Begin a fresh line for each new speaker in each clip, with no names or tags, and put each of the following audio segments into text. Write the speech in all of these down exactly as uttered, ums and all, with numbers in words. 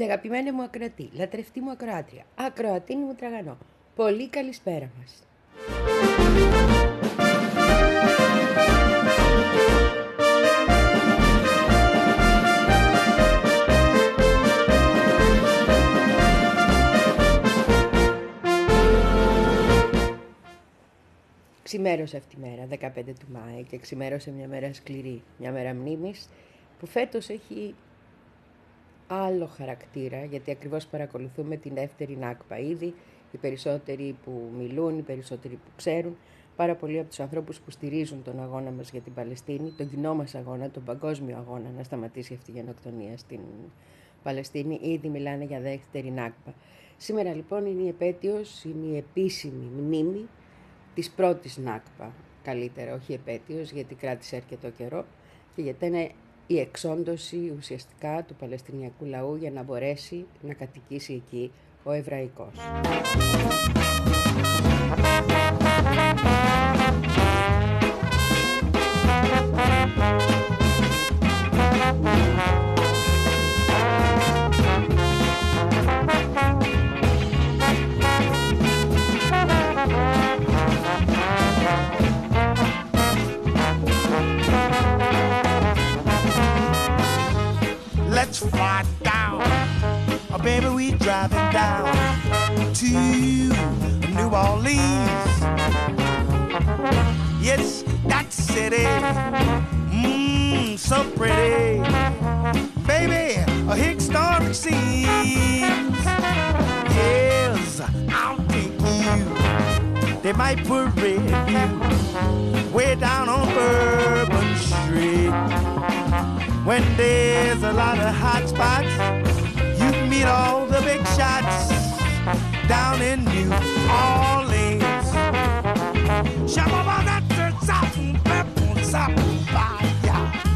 Αγαπημένη μου ακροατή, λατρευτή μου ακροάτρια, ακροατίνη μου τραγανό, πολύ καλησπέρα μας. Ξημέρωσε αυτή η μέρα, δεκαπέντε του Μάη, και ξημέρωσε μια μέρα σκληρή, μια μέρα μνήμης, που φέτος έχει άλλο χαρακτήρα, γιατί ακριβώς παρακολουθούμε την δεύτερη Νάκπα. Ήδη οι περισσότεροι που μιλούν, οι περισσότεροι που ξέρουν, πάρα πολλοί από τους ανθρώπους που στηρίζουν τον αγώνα μας για την Παλαιστίνη, τον κοινό μας αγώνα, τον παγκόσμιο αγώνα να σταματήσει αυτή η γενοκτονία στην Παλαιστίνη, ήδη μιλάνε για δεύτερη Νάκπα. Σήμερα λοιπόν είναι η επέτειος, είναι η επίσημη μνήμη της πρώτης Νάκπα. Καλύτερα, όχι επέτειος, γιατί κράτησε αρκετό καιρό και γιατί είναι η εξόντωση ουσιαστικά του Παλαιστινιακού λαού για να μπορέσει να κατοικήσει εκεί ο Εβραϊκός.
Let's fly down, oh baby, we driving down to New Orleans. Yes, that city, mmm, so pretty. Baby, a historic scenes. Yes, I'll take you. They might parade you way down on Bourbon Street. When there's a lot of hot spots, you meet all the big shots down in New Orleans. Shabba that sap pepper sap fire.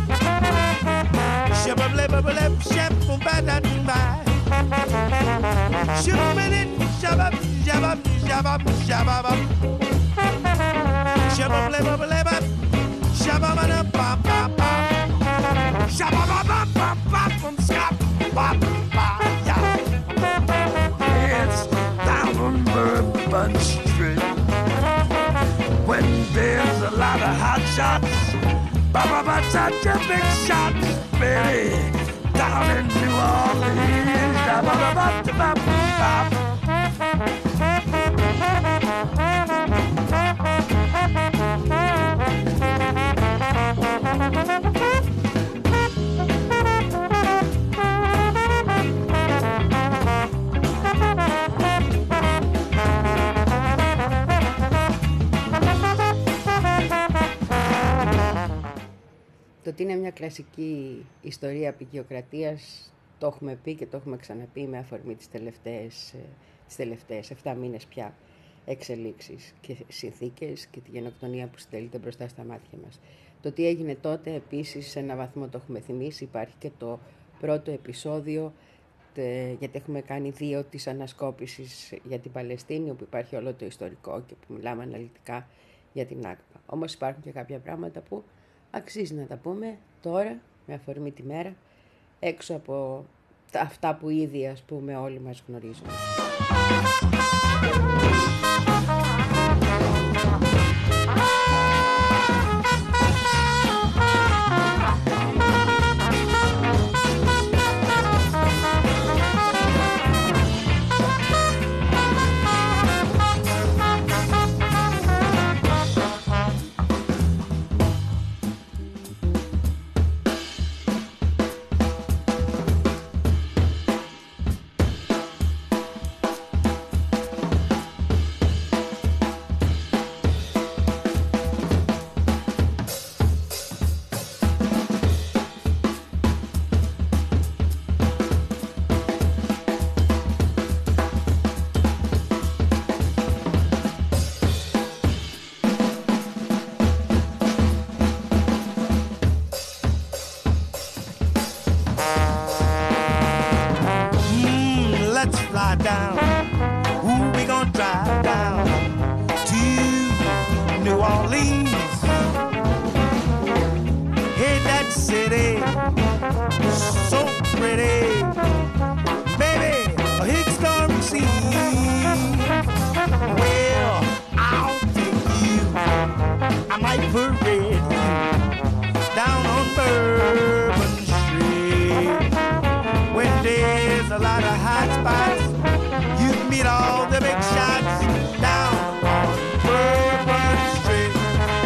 Shabba blabba blab shabba bada bye. Shabba shabba shabba shabba shabba. Shabba blabba blabba shabba bada ba ba ba. Shabba ba ba ba ba from Scott ba ba ya. It's down on Bourbon Street. When there's a lot of hot shots, ba ba ba such a big shot, baby. Down in New Orleans, ba ba ba ba ba ba.
Το ότι είναι μια κλασική ιστορία απεικιοκρατίας το έχουμε πει και το έχουμε ξαναπεί με αφορμή τις τελευταίες, τις τελευταίες εφτά μήνες πια εξελίξεις και συνθήκες και τη γενοκτονία που στέλνεται μπροστά στα μάτια μας. Το τι έγινε τότε επίσης σε έναν βαθμό το έχουμε θυμίσει. Υπάρχει και το πρώτο επεισόδιο, γιατί έχουμε κάνει δύο της ανασκόπησης για την Παλαιστίνη, όπου υπάρχει όλο το ιστορικό και που μιλάμε αναλυτικά για την Νάκπα. Όμως υπάρχουν και κάποια πράγματα που αξίζει να τα πούμε τώρα, με αφορμή τη μέρα, έξω από αυτά που ήδη, ας πούμε, όλοι μας γνωρίζουμε.
Well, I'll take you. I might parade you down on Bourbon Street. When there's a lot of hot spots, you can meet all the big shots down on Bourbon Street.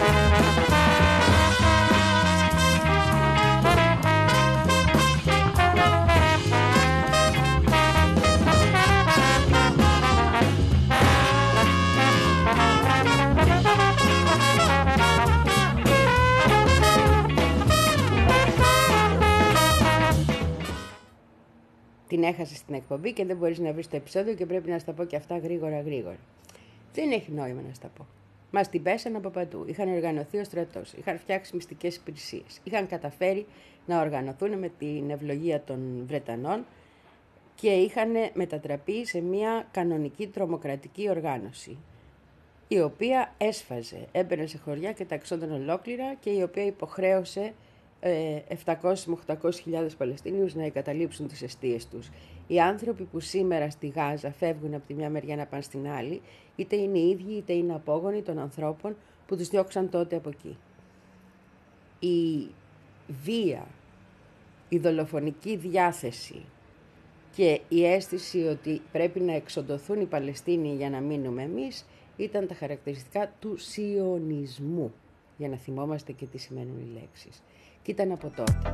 Την έχασες στην εκπομπή και δεν μπορείς να βρεις το επεισόδιο και πρέπει να στα πω και αυτά γρήγορα γρήγορα. Δεν έχει νόημα να στα πω. Μας την πέσανε από παντού. Είχαν οργανωθεί ο στρατός, είχαν φτιάξει μυστικές υπηρεσίες, είχαν καταφέρει να οργανωθούν με την ευλογία των Βρετανών και είχαν μετατραπεί σε μια κανονική τρομοκρατική οργάνωση, η οποία έσφαζε, έμπαινε σε χωριά και τα εξόταν ολόκληρα και η οποία υποχρέωσε επτακόσιες με οχτακόσιες χιλιάδες Παλαιστίνιους να εγκαταλείψουν τις εστίες τους. Οι άνθρωποι που σήμερα στη Γάζα φεύγουν από τη μια μεριά να πάνε στην άλλη, είτε είναι οι ίδιοι είτε είναι απόγονοι των ανθρώπων που τους διώξαν τότε από εκεί. Η βία, η δολοφονική διάθεση και η αίσθηση ότι πρέπει να εξοντωθούν οι Παλαιστίνοι για να μείνουμε εμείς ήταν τα χαρακτηριστικά του σιωνισμού, για να θυμόμαστε και τι σημαίνουν οι λέξεις. Και ήταν από τότε.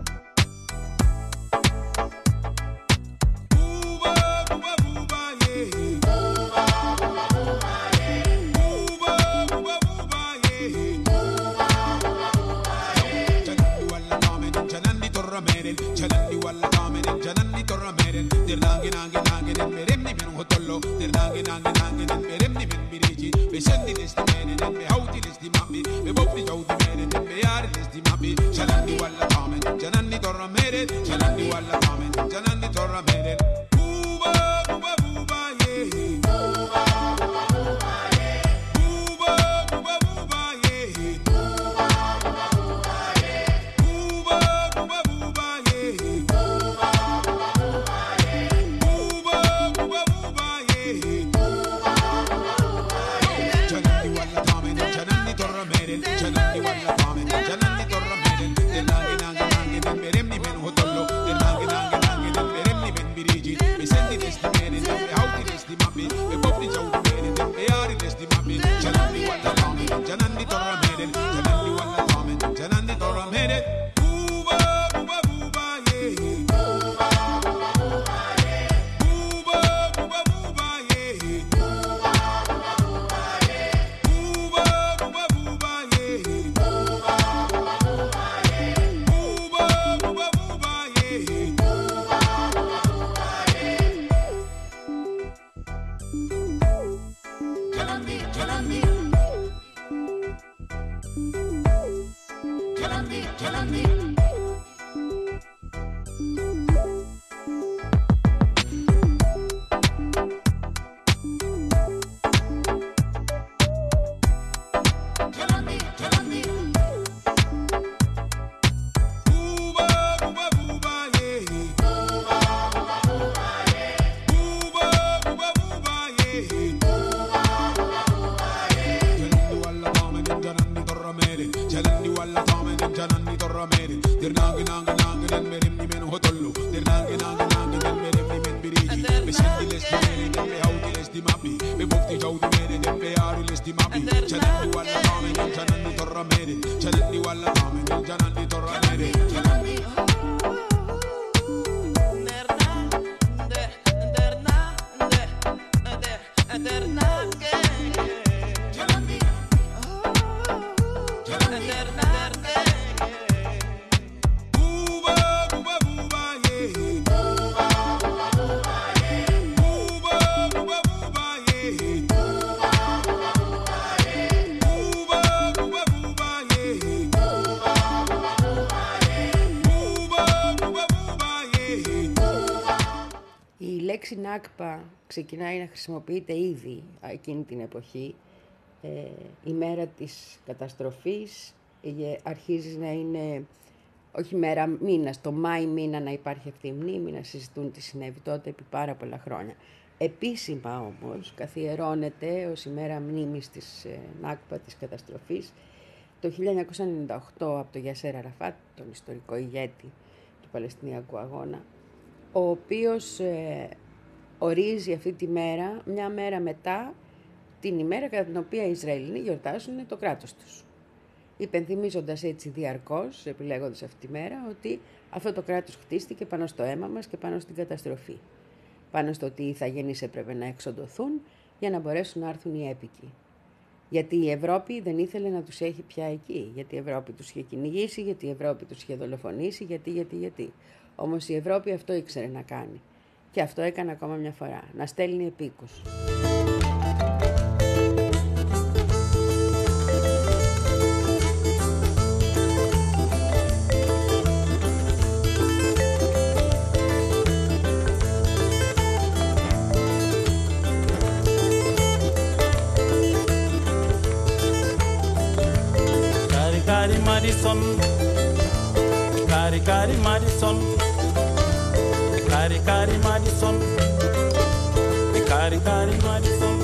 Η Νάκπα ξεκινάει να χρησιμοποιείται ήδη εκείνη την εποχή. Ε, η μέρα της καταστροφής ε, αρχίζει να είναι, όχι μέρα μήνας, το Μάη μήνα να υπάρχει αυτή η μνήμη, να συζητούν τι συνέβη τότε επί πάρα πολλά χρόνια. Επίσημα όμως καθιερώνεται ως ημέρα μνήμης της ε, Νάκπα, της καταστροφής, το χίλια εννιακόσια ενενήντα οκτώ από τον Γιασέρ Αραφάτ, τον ιστορικό ηγέτη του Παλαιστινιακού αγώνα, ο οποίος ε, ορίζει αυτή τη μέρα μια μέρα μετά την ημέρα κατά την οποία οι Ισραηλινοί γιορτάζουν το κράτος τους. Υπενθυμίζοντας έτσι διαρκώς, επιλέγοντας αυτή τη μέρα, ότι αυτό το κράτος χτίστηκε πάνω στο αίμα μας και πάνω στην καταστροφή. Πάνω στο ότι οι ηθαγενείς έπρεπε να εξοντωθούν για να μπορέσουν να έρθουν οι έπικοι. Γιατί η Ευρώπη δεν ήθελε να τους έχει πια εκεί. Γιατί η Ευρώπη τους είχε κυνηγήσει, γιατί η Ευρώπη τους είχε δολοφονήσει, γιατί, γιατί, γιατί. Όμως η Ευρώπη αυτό ήξερε να κάνει. Και αυτό έκανε ακόμα μια φορά, να στέλνει επίκους.
Cari Madison, cari cari Madison, cari cari Madison, cari cari Madison.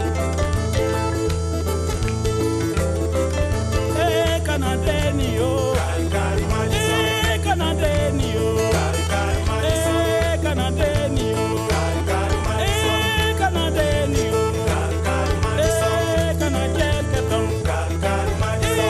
Eh Canadenio, cari cari Madison, eh Canadenio, cari cari Madison, eh Canadenio, cari cari Madison, eh Canadenio, cari cari Madison, eh Canadenio, cari cari Madison.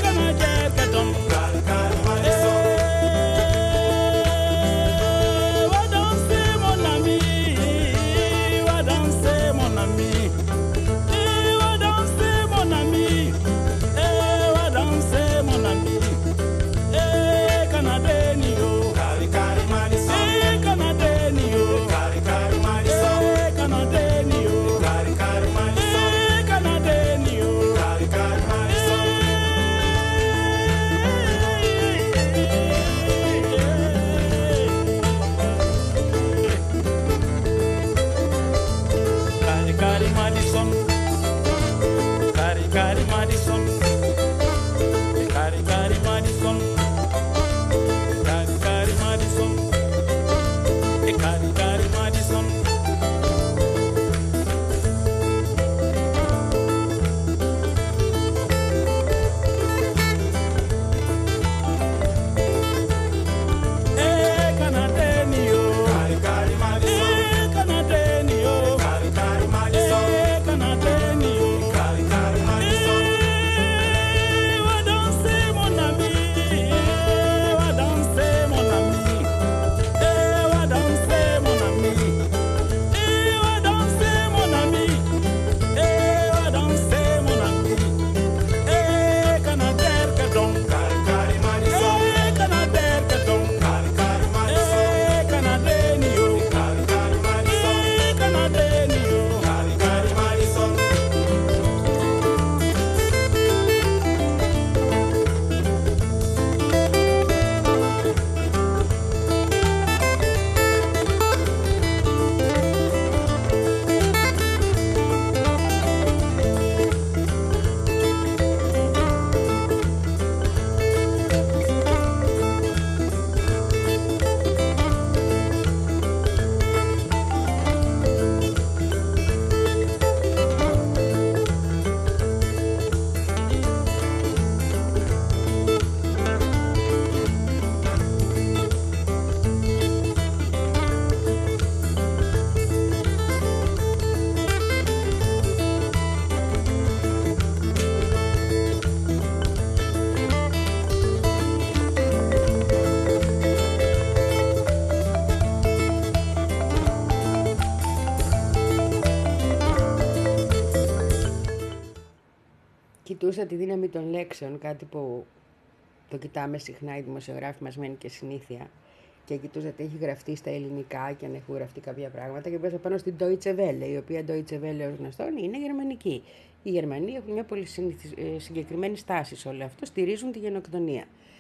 Κοιτούσα τη δύναμη των λέξεων, κάτι που το κοιτάμε συχνά οι δημοσιογράφοι μας, μένει και συνήθεια. Και κοιτούσα τι έχει γραφτεί στα ελληνικά και αν έχουν γραφτεί κάποια πράγματα. Και πέσα πάνω στην Deutsche Welle, η οποία Deutsche Welle ως γνωστόν είναι γερμανική. Οι Γερμανοί έχουν μια πολύ συγκεκριμένη στάση σε όλο αυτό, στηρίζουν τη γενοκτονία.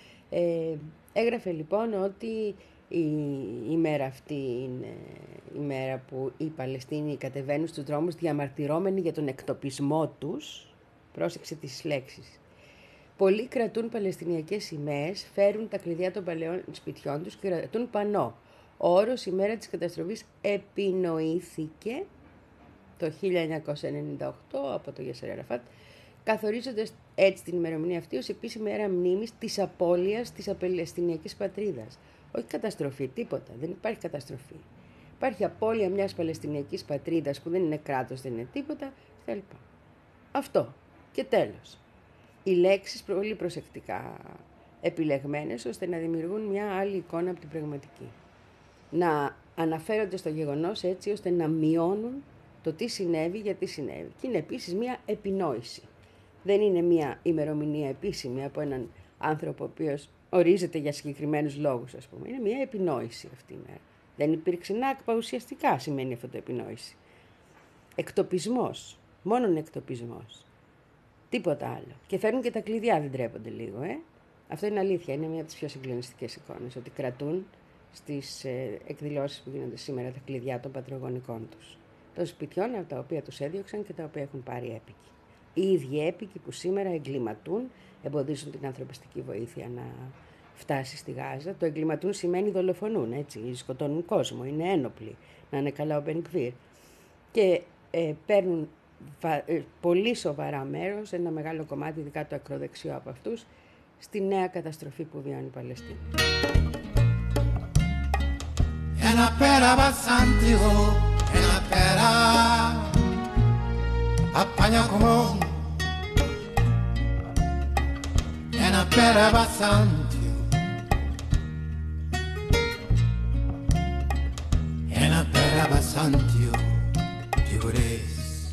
Ε, έγραφε λοιπόν ότι η, η μέρα αυτή είναι η μέρα που οι Παλαιστίνοι κατεβαίνουν στους δρόμους διαμαρτυρώμενοι για τον εκτοπισμό τους. Πρόσεξε τις λέξεις. Πολλοί κρατούν παλαιστινιακές σημαίες, φέρουν τα κλειδιά των παλαιών σπιτιών τους και κρατούν πανό. Ο όρος «η μέρα της καταστροφής» επινοήθηκε το χίλια εννιακόσια ενενήντα οκτώ από το Γιασέρ Αραφάτ, καθορίζοντας έτσι την ημερομηνία αυτή ως επίσημη μέρα μνήμης της απώλειας της Παλαιστινιακής πατρίδας. Όχι καταστροφή, τίποτα, δεν υπάρχει καταστροφή. Υπάρχει απώλεια μιας Παλαιστινιακής πατρίδας που δεν είναι κράτος, δεν είναι τίποτα, κτλ. Αυτό. Και τέλος. Οι λέξεις πολύ προσεκτικά επιλεγμένες ώστε να δημιουργούν μια άλλη εικόνα από την πραγματική. Να αναφέρονται στο γεγονός έτσι ώστε να μειώνουν το τι συνέβη, γιατί συνέβη. Και είναι επίσης μια επινόηση. Δεν είναι μια ημερομηνία επίσημη από έναν άνθρωπο ο οποίος ορίζεται για συγκεκριμένους λόγους, ας πούμε. Είναι μια επινόηση αυτή η μέρα. Δεν υπήρξε νάκπα ουσιαστικά, σημαίνει αυτό το επινόηση. Εκτοπισμός, μόνον εκτοπισμός. Τίποτα άλλο. Και φέρνουν και τα κλειδιά, δεν τρέπονται λίγο, ε. Αυτό είναι αλήθεια, είναι μια από τις πιο συγκλονιστικές εικόνες, ότι κρατούν στις ε, εκδηλώσεις που γίνονται σήμερα τα κλειδιά των πατρογονικών τους. Των σπιτιών από τα οποία τους έδιωξαν και τα οποία έχουν πάρει έπικοι. Οι ίδιοι έπικοι που σήμερα εγκληματούν, εμποδίζουν την ανθρωπιστική βοήθεια να φτάσει στη Γάζα. Το εγκληματούν σημαίνει δολοφονούν, έτσι, σκοτώνουν κόσμο, είναι ένοπλοι, να είναι καλά ο Μπενγκβίρ. Και ε, παίρνουν βα, ε, πολύ σοβαρά μέρος, ένα μεγάλο κομμάτι, ειδικά το ακροδεξιό από αυτούς, στη νέα καταστροφή που βιώνει η Παλαιστίνη.
Ένα πέρα βασάντιγο, ένα πέρα απάνια κομμόν. Ένα πέρα βασάντιο, ένα πέρα βασάντιο, φιγουρές.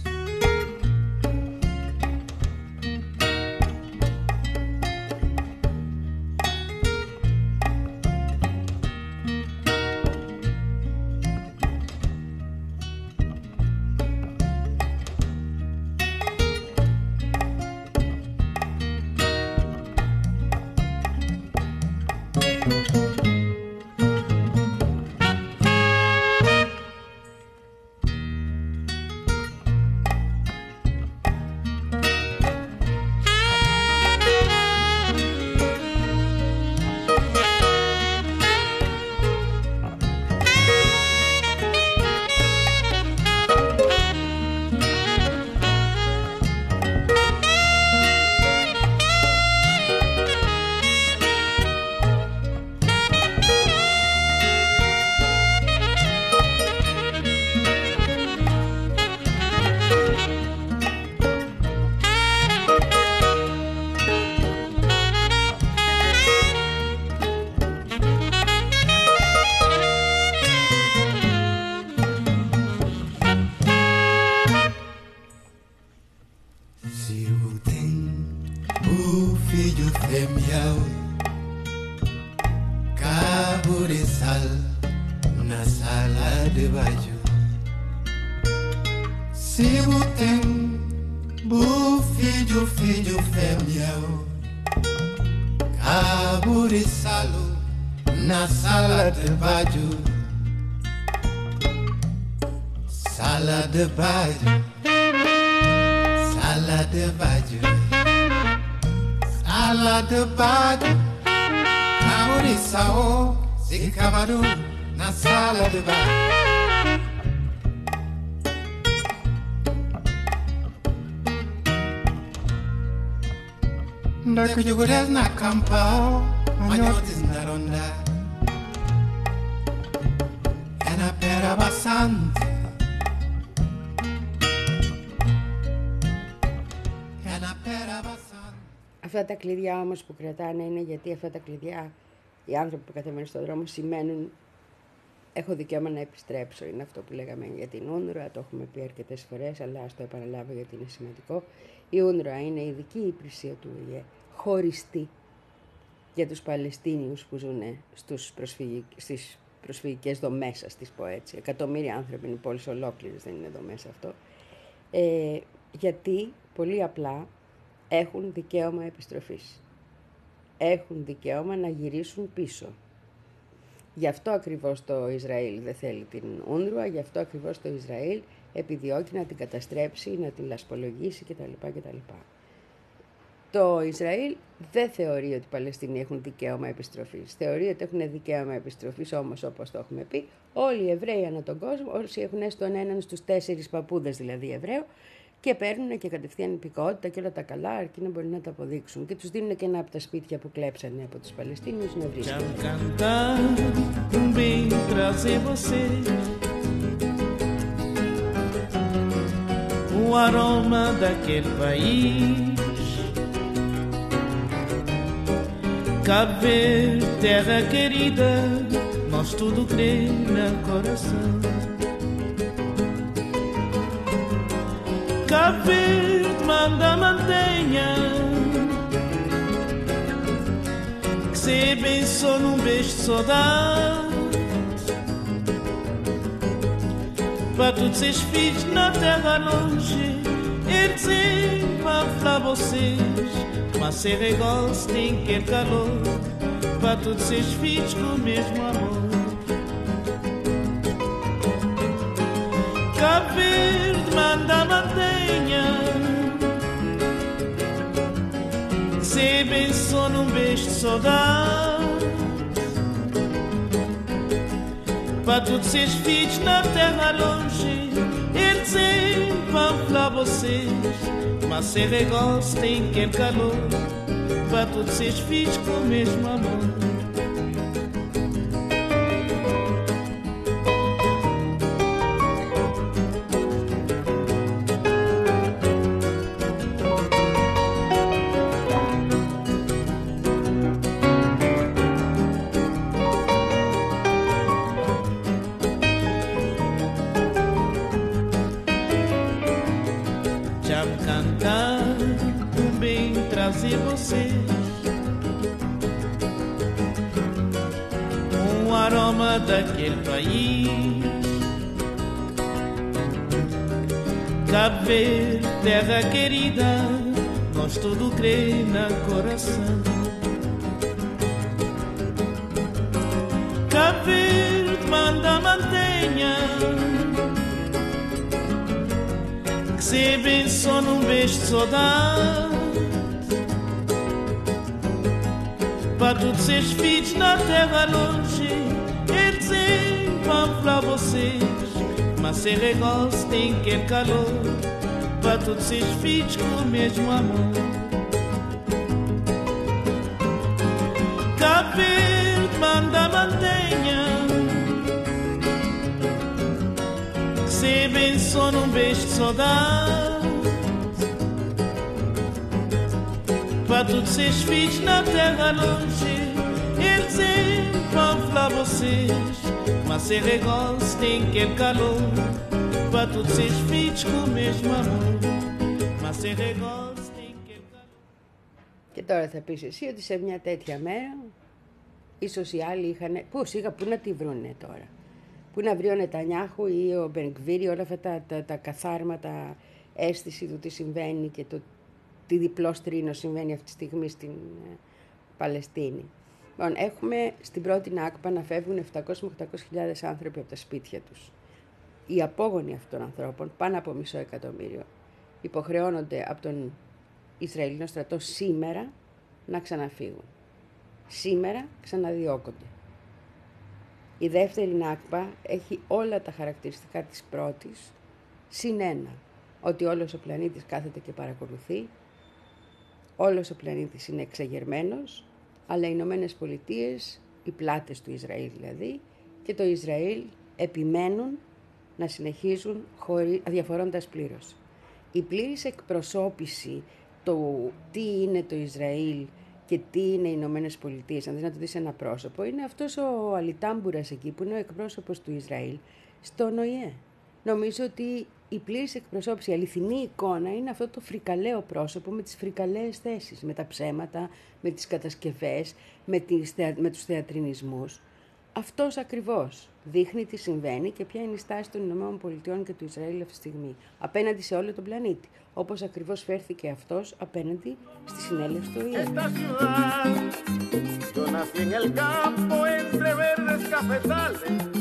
Ndakujugures na kampao, manyotis na ronda. Ένα πέρα βασάντι, ένα πέρα βασάντι.
Αυτά τα κλειδιά όμως που κρατάνε είναι γιατί αυτά τα κλειδιά, οι άνθρωποι που κατεβαίνουν στον δρόμο, σημαίνουν έχω δικαίωμα να επιστρέψω. Είναι αυτό που λέγαμε για την Ούνρουα, το έχουμε πει αρκετές φορές, αλλά ας το επαναλάβω γιατί είναι σημαντικό. Η Ούνρουα είναι η ειδική υπηρεσία του Ο Ε Ε, χωριστή για τους Παλαιστίνιους που ζουν στους προσφυγικ... στις προσφυγικές δομές, ας τις πω έτσι. Εκατομμύρια άνθρωποι είναι πόλεις ολόκληρες, δεν είναι δομές αυτό. Ε, γιατί, πολύ απλά, έχουν δικαίωμα επιστροφής. Έχουν δικαίωμα να γυρίσουν πίσω. Γι' αυτό ακριβώς το Ισραήλ δεν θέλει την Ούνρουα, γι' αυτό ακριβώς το Ισραήλ επιδιώκει να την καταστρέψει, να την λασπολογήσει κτλ. κτλ. Το Ισραήλ δεν θεωρεί ότι οι Παλαιστίνοι έχουν δικαίωμα επιστροφής. Θεωρεί ότι έχουν δικαίωμα επιστροφής, όμως όπως το έχουμε πει, όλοι οι Εβραίοι ανά τον κόσμο, όσοι έχουν έστω έναν στους τέσσερις παππούδες δηλαδή Εβραίου, και παίρνουν και κατευθείαν υπηκότητα και όλα τα καλά, αρκεί να μπορεί να τα αποδείξουν. Και τους δίνουν και ένα από τα σπίτια που κλέψανε από τους Παλαιστίνιους να βρίσκονται.
O aroma daquele país, Cabo Verde, terra querida, nós tudo crê no coração. Cabo Verde, manda, mantenha, que se abençoe num beijo de saudade. Para todos esses filhos na terra longe, eles sempre vão falar vocês, mas ser igual se tem que ter calor. Para todos esses filhos com o mesmo amor. Cabo Verde, manda, mantenha, se abençoe num beijo de saudade. Para todos esses filhos na terra longe, eles sempre vão falar vocês, mas ser igual se tem que ter calor. Para todos esses filhos com o mesmo amor. Daquele país, Cabo Verde, terra querida, nós tudo crê no coração. Cabo Verde, manda, mantenha, que se abençoe num beijo de saudade. Para todos esses filhos na terra longe, eles sempre vão falar vocês, mas ser igual se tem que ter calor. Para todos esses filhos com o mesmo amor. Cabo Verde, manda, mantenha, que se abençoe num beijo de saudade. Para todos esses filhos na terra longe, eles sempre vão falar vocês, mas ser igual se tem que ter calor. Para todos esses filhos com o mesmo amor, mas ser igual se tem que ter calor.
Και τώρα θα πεις εσύ ότι σε μια τέτοια μέρα ίσως οι άλλοι είχαν... Πού σίγα, πού να τη βρούνε τώρα. Πού να βρει ο Νετανιάχου ή ο Μπενγκβίρι όλα αυτά τα, τα, τα καθάρματα αίσθηση του τι συμβαίνει και το τι διπλό στρίνο συμβαίνει αυτή τη στιγμή στην ε, Παλαιστίνη. Λοιπόν, έχουμε στην πρώτη Νάκπα να φεύγουν επτακόσιες με οκτακόσιες χιλιάδες άνθρωποι από τα σπίτια τους. Οι απόγονοι αυτών των ανθρώπων, πάνω από μισό εκατομμύριο, υποχρεώνονται από τον Ισραηλινό στρατό σήμερα να ξαναφύγουν. Σήμερα ξαναδιώκονται. Η δεύτερη Νάκπα έχει όλα τα χαρακτηριστικά της πρώτης, συν ένα, ότι όλος ο πλανήτης κάθεται και παρακολουθεί, όλος ο πλανήτης είναι εξεγερμένος, αλλά οι Ηνωμένες Πολιτείες, οι πλάτες του Ισραήλ δηλαδή, και το Ισραήλ επιμένουν να συνεχίζουν χωρί, αδιαφορώντας πλήρως. Η πλήρης εκπροσώπηση του τι είναι το Ισραήλ και τι είναι οι Ηνωμένες Πολιτείες, αν δεν να το δεις ένα πρόσωπο, είναι αυτός ο Αλιτάμπουρας εκεί που είναι ο εκπρόσωπος του Ισραήλ στον Ο Ε Ε. Νομίζω ότι η πλήρης εκπροσώπηση, η αληθινή εικόνα είναι αυτό το φρικαλαίο πρόσωπο με τις φρικαλαίες θέσεις, με τα ψέματα, με τις κατασκευές, με, τις, με τους θεατρινισμούς. Αυτός ακριβώς δείχνει τι συμβαίνει και ποια είναι η στάση των Ηνωμένων Πολιτειών και του Ισραήλ αυτή τη στιγμή απέναντι σε όλο τον πλανήτη. Όπως ακριβώς φέρθηκε αυτός απέναντι στη συνέλευση του Ο Ε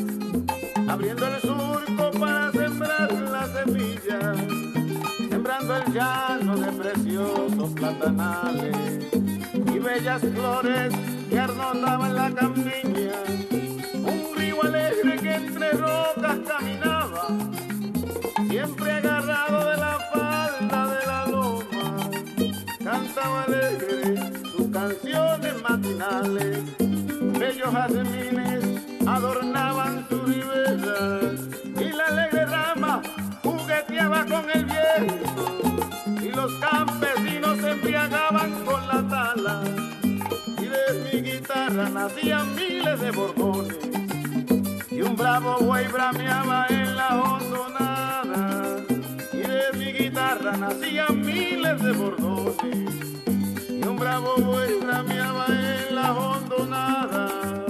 Ε.
cruzando el llano de preciosos platanales y bellas flores que arnotaban la campiña. Un río alegre que entre rocas caminaba, siempre agarrado de la falda de la loma, cantaba alegre sus canciones matinales. Bellos jazmines adornaban su ribera y la alegre rama jugueteaba con el viento, y los campesinos se embriagaban con la tala, y de mi guitarra nacían miles de bordones, y un bravo buey brameaba en la hondonada, y de mi guitarra nacían miles de bordones, y un bravo buey brameaba en la hondonada.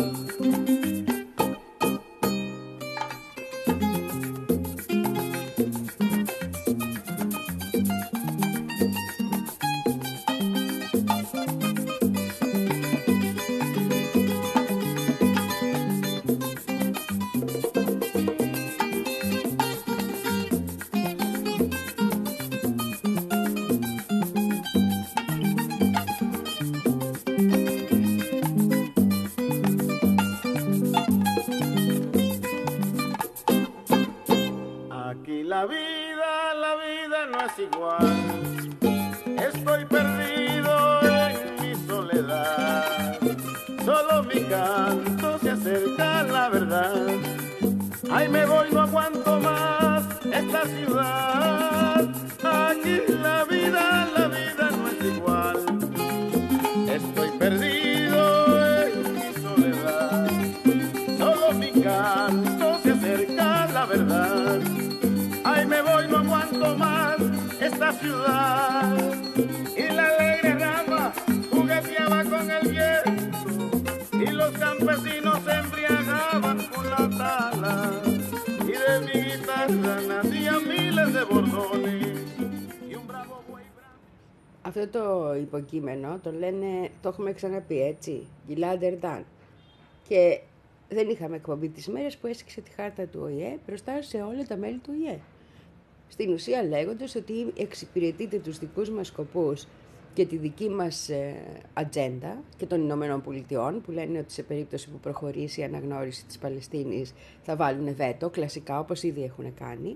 La vida, la vida no es igual. Estoy perdido en mi soledad. Solo mi canto se acerca a la verdad. Ay, me voy, no aguanto más esta ciudad. Aquí la vida, la vida no es igual. Estoy perdido en mi soledad. Solo mi canto se acerca a la verdad. Ay, me voy, no aguanto más esta ciudad. Y la alegre rama jugueteaba con el viento, y los campesinos se embriagaban con la tala, y de mi guitarra nacían miles de bordones y un bravo buey bravo.
Αυτό το υποκείμενο το λένε, το έχουμε ξαναπεί έτσι, Gilad Erdan. Και δεν είχαμε εκπομπή τις μέρες που έσκησε τη χάρτα του Ο Η Ε μπροστά σε όλα τα μέλη του Ο Η Ε. Στην ουσία λέγοντας ότι εξυπηρετείτε τους δικούς μας σκοπούς και τη δική μας ε, ατζέντα και των Ηνωμένων Πολιτειών, που λένε ότι σε περίπτωση που προχωρήσει η αναγνώριση της Παλαιστίνης θα βάλουν βέτο, κλασικά όπως ήδη έχουν κάνει,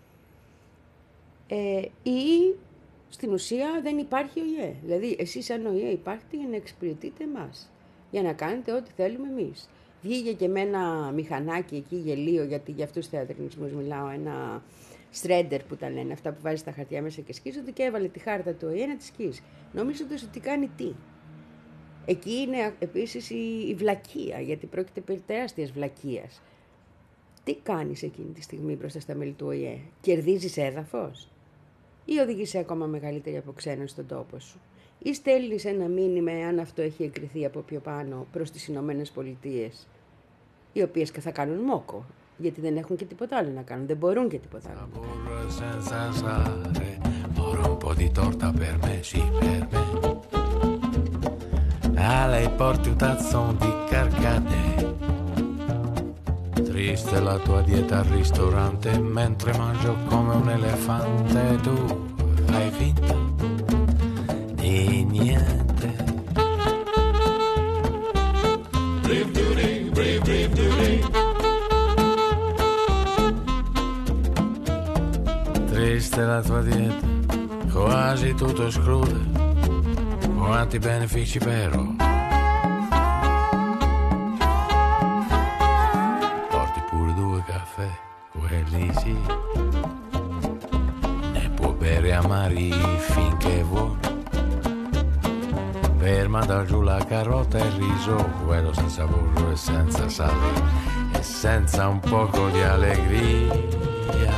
ε, ή στην ουσία δεν υπάρχει Ο Η Ε. Δηλαδή εσείς σαν Ο Η Ε υπάρχετε για να εξυπηρετείτε εμάς, για να κάνετε ό,τι θέλουμε εμείς. Βγήκε και με ένα μηχανάκι εκεί γελίο, γιατί για αυτούς τους θεατρινισμούς μιλάω, ένα στρέντερ που τα λένε, αυτά που βάζει τα χαρτιά μέσα και σκίζονται, και έβαλε τη χάρτα του Ο Η Ε να τη σκίσει, νομίζοντας ότι κάνει τι. Εκεί είναι επίσης η, η βλακεία, γιατί πρόκειται περί τεράστιας βλακείας. Τι κάνεις εκείνη τη στιγμή μπροστά στα μέλη του Ο Η Ε, κερδίζεις έδαφος ή οδηγείς σε ακόμα μεγαλύτερη αποξένωση στον τόπο σου, ή στέλνεις ένα μήνυμα, αν αυτό έχει εγκριθεί από πιο πάνω, προς τις Ηνωμένες Πολιτείες, οι οποίες θα κάνουν μόκο, γιατί δεν έχουν και τίποτα άλλο να κάνουν, δεν μπορούν και τίποτα άλλο.
A lei porti un tazzone di carcate. Triste la tua dieta al ristorante, mentre mangio come un elefante. Tu fai finta di niente. Brave duty, brave, brave duty. Triste la tua dieta, quasi tutto scrude. Quanti benefici però. Porti pure due caffè, quelli sì. Ne può bere amari finché vuole. Per mandar giù la carota e il riso, quello senza burro e senza sale, e senza un poco di allegria.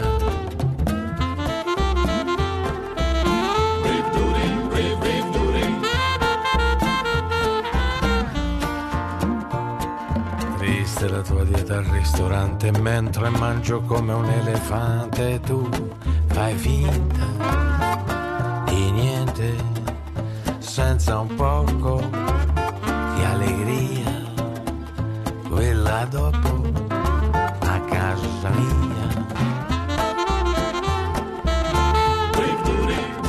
La tua dieta al ristorante, mentre mangio come un elefante, tu fai finta di niente, senza un poco di allegria, quella dopo a casa mia.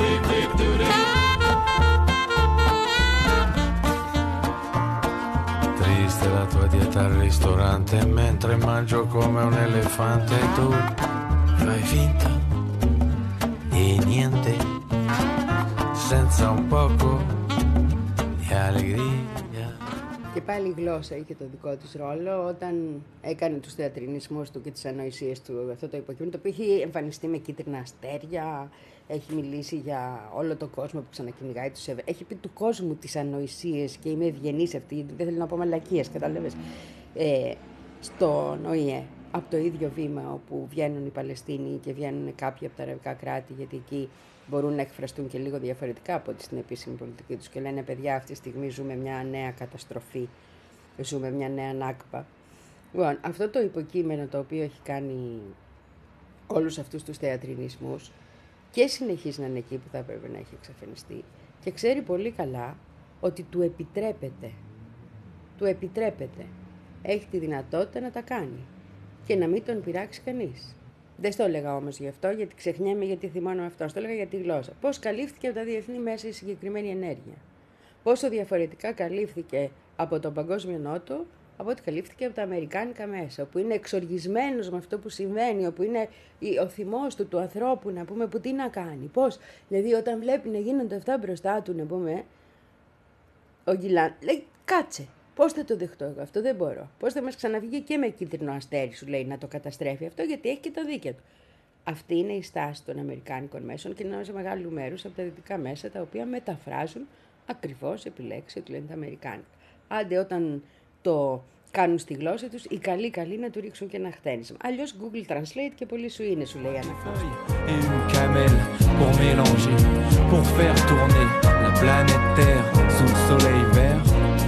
al ristorante mentre mangio come un elefante. Tu fai finta di niente, senza un poco di allegria.
Και πάλι η γλώσσα είχε το δικό της ρόλο όταν έκανε τους θεατρινισμούς του και τις ανοησίες του, αυτό το υποκείμενο, το οποίο έχει εμφανιστεί με κίτρινα αστέρια, έχει μιλήσει για όλο τον κόσμο που ξανακυνηγάει τους Εβραίους, έχει πει του κόσμου τις ανοησίες και είμαι ευγενής αυτή, γιατί δεν θέλω να πω μαλακίες, κατάλαβες, ε, στον Ο Ε Ε, από το ίδιο βήμα όπου βγαίνουν οι Παλαιστίνοι και βγαίνουν κάποιοι από τα αραβικά κράτη, γιατί εκεί μπορούν να εκφραστούν και λίγο διαφορετικά από ό,τι στην επίσημη πολιτική τους και λένε παιδιά αυτή τη στιγμή ζούμε μια νέα καταστροφή, ζούμε μια νέα νάκπα. Λοιπόν, αυτό το υποκείμενο το οποίο έχει κάνει όλους αυτούς τους θεατρινισμούς και συνεχίζει να είναι εκεί που θα έπρεπε να έχει εξαφανιστεί και ξέρει πολύ καλά ότι του επιτρέπεται, του επιτρέπεται, έχει τη δυνατότητα να τα κάνει και να μην τον πειράξει κανείς. Δεν στο έλεγα όμως γι' αυτό, γιατί ξεχνιέμαι, γιατί θυμώνω αυτό. Στο έλεγα για τη γλώσσα. Πώς καλύφθηκε από τα διεθνή μέσα η συγκεκριμένη ενέργεια. Πόσο διαφορετικά καλύφθηκε από τον Παγκόσμιο Νότο από ό,τι καλύφθηκε από τα αμερικάνικα μέσα. Όπου είναι εξοργισμένος με αυτό που συμβαίνει, όπου είναι ο θυμός του, του ανθρώπου, να πούμε, που τι να κάνει. Πώς, δηλαδή, όταν βλέπει να γίνονται αυτά μπροστά του, να πούμε, ο Γκυλάν λέει κάτσε. Πώς θα το δεχτώ εγώ, αυτό δεν μπορώ. Πώς θα μας ξαναβγεί και με κίτρινο αστέρι, σου λέει, να το καταστρέφει αυτό, γιατί έχει και τα δίκαια του. Αυτή είναι η στάση των αμερικάνικων μέσων και είναι σε μεγάλου μέρους από τα δυτικά μέσα, τα οποία μεταφράζουν ακριβώς επιλέξει ότι λένε τα αμερικάνικα. Άντε όταν το κάνουν στη γλώσσα τους, οι καλοί καλοί να του ρίξουν και ένα χτένισμα. Αλλιώς Google Translate και πολύ σου είναι, σου λέει αναφορά.
Et une camelle pour mélanger, pour faire tourner la planète Terre sous le soleil vert.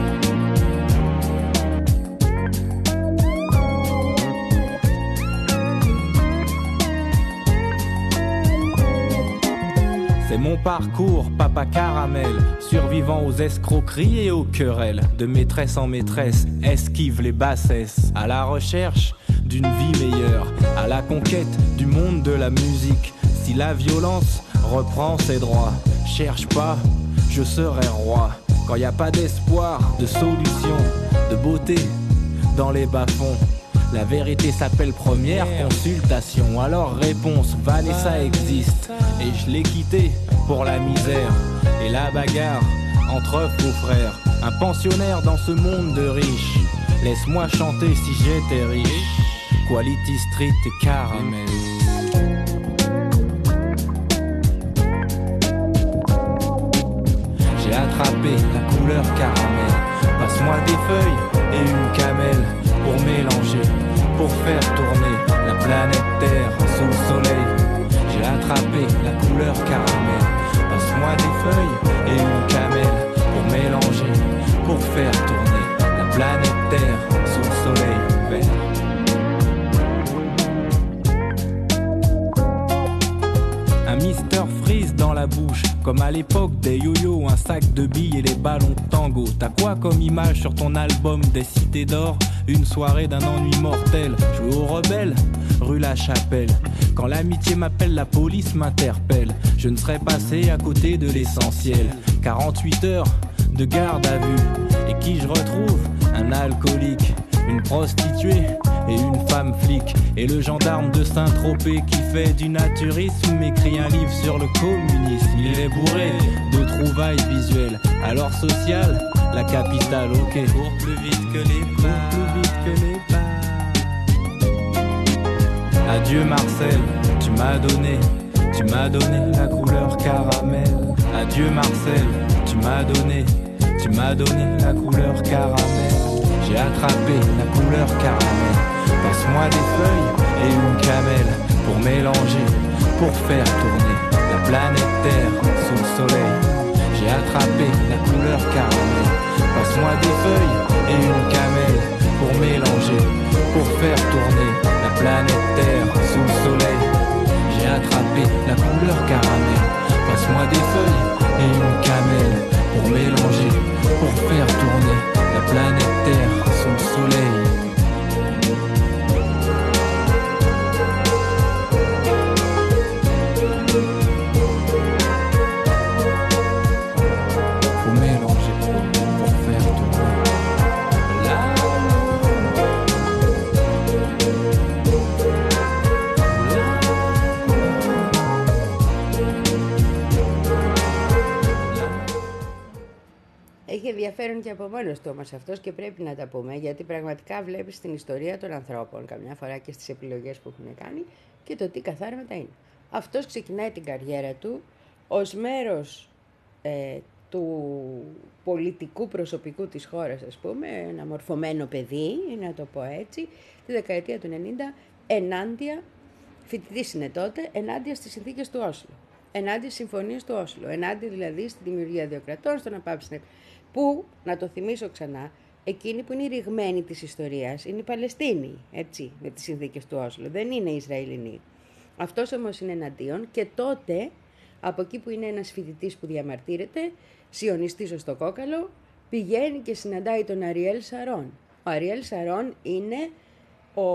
C'est mon parcours, papa caramel, survivant aux escroqueries et aux querelles. De maîtresse en maîtresse, esquive les bassesses, à la recherche d'une vie meilleure, à la conquête du monde de la musique. Si la violence reprend ses droits, cherche pas, je serai roi. Quand y a pas d'espoir, de solution, de beauté dans les bas-fonds. La vérité s'appelle première consultation. Alors réponse, Vanessa existe. Et je l'ai quitté pour la misère et la bagarre entre faux frères. Un pensionnaire dans ce monde de riches. Laisse-moi chanter si j'étais riche. Quality Street et caramel. J'ai attrapé la couleur caramel. Passe-moi des feuilles et une camelle pour mélanger, pour faire tourner la planète Terre sous le soleil. J'ai attrapé la couleur caramel. Passe-moi des feuilles et une camelle pour mélanger, pour faire tourner la planète Terre sous le soleil vert. Un Mister Freeze dans la bouche, comme à l'époque des yo-yo, un sac de billes et les ballons tango. T'as quoi comme image sur ton album des cités d'or? Une soirée d'un ennui mortel, jouer aux rebelles, rue La Chapelle. Quand l'amitié m'appelle, la police m'interpelle. Je ne serais passé à côté de l'essentiel. quarante-huit heures de garde à vue. Et qui je retrouve? Un alcoolique, une prostituée et une femme flic. Et le gendarme de Saint-Tropez qui fait du naturisme écrit un livre sur le communisme. Il est bourré de trouvailles visuelles. Alors social, la capitale, ok. Pour plus vite que les pas, plus vite que les pas. Adieu Marcel, tu m'as donné, tu m'as donné la couleur caramel. Adieu Marcel, tu m'as donné, tu m'as donné la couleur caramel. J'ai attrapé la couleur caramel. Passe-moi des feuilles et une camelle pour mélanger, pour faire tourner la planète Terre sous le soleil. J'ai attrapé la couleur caramel. Passe-moi des feuilles et une camelle pour mélanger, pour faire tourner la planète Terre sous le soleil. J'ai attrapé la couleur caramel. Passe-moi des feuilles et une camelle pour mélanger, pour faire tourner la planète Terre sous le soleil. Faut mélanger pour faire tourner la
Έχει ενδιαφέρον και από μόνος του όμως αυτός και πρέπει να τα πούμε, γιατί πραγματικά βλέπεις την ιστορία των ανθρώπων καμιά φορά και στις επιλογές που έχουν κάνει και το τι καθάρματα είναι. Αυτός ξεκινάει την καριέρα του ως μέρος ε, του πολιτικού προσωπικού της χώρας, ας πούμε, ένα μορφωμένο παιδί, να το πω έτσι, τη δεκαετία του ενενήντα, ενάντια, φοιτητής είναι τότε, ενάντια στις συνθήκες του Όσλο, ενάντια στις συμφωνίες του Όσλο, ενάντια δηλαδή στη δημιουργία δύο κρατών, στο να πάψει, που, να το θυμίσω ξανά, εκείνη που είναι η ρηγμένη της ιστορίας είναι η Παλαιστίνη, έτσι, με τις συνθήκες του Όσλο, δεν είναι οι Ισραηλινοί. Αυτός όμως είναι εναντίον και τότε, από εκεί που είναι ένας φοιτητής που διαμαρτύρεται, σιωνιστής ως το κόκαλο, πηγαίνει και συναντάει τον Αριέλ Σαρών. Ο Αριέλ Σαρών είναι ο,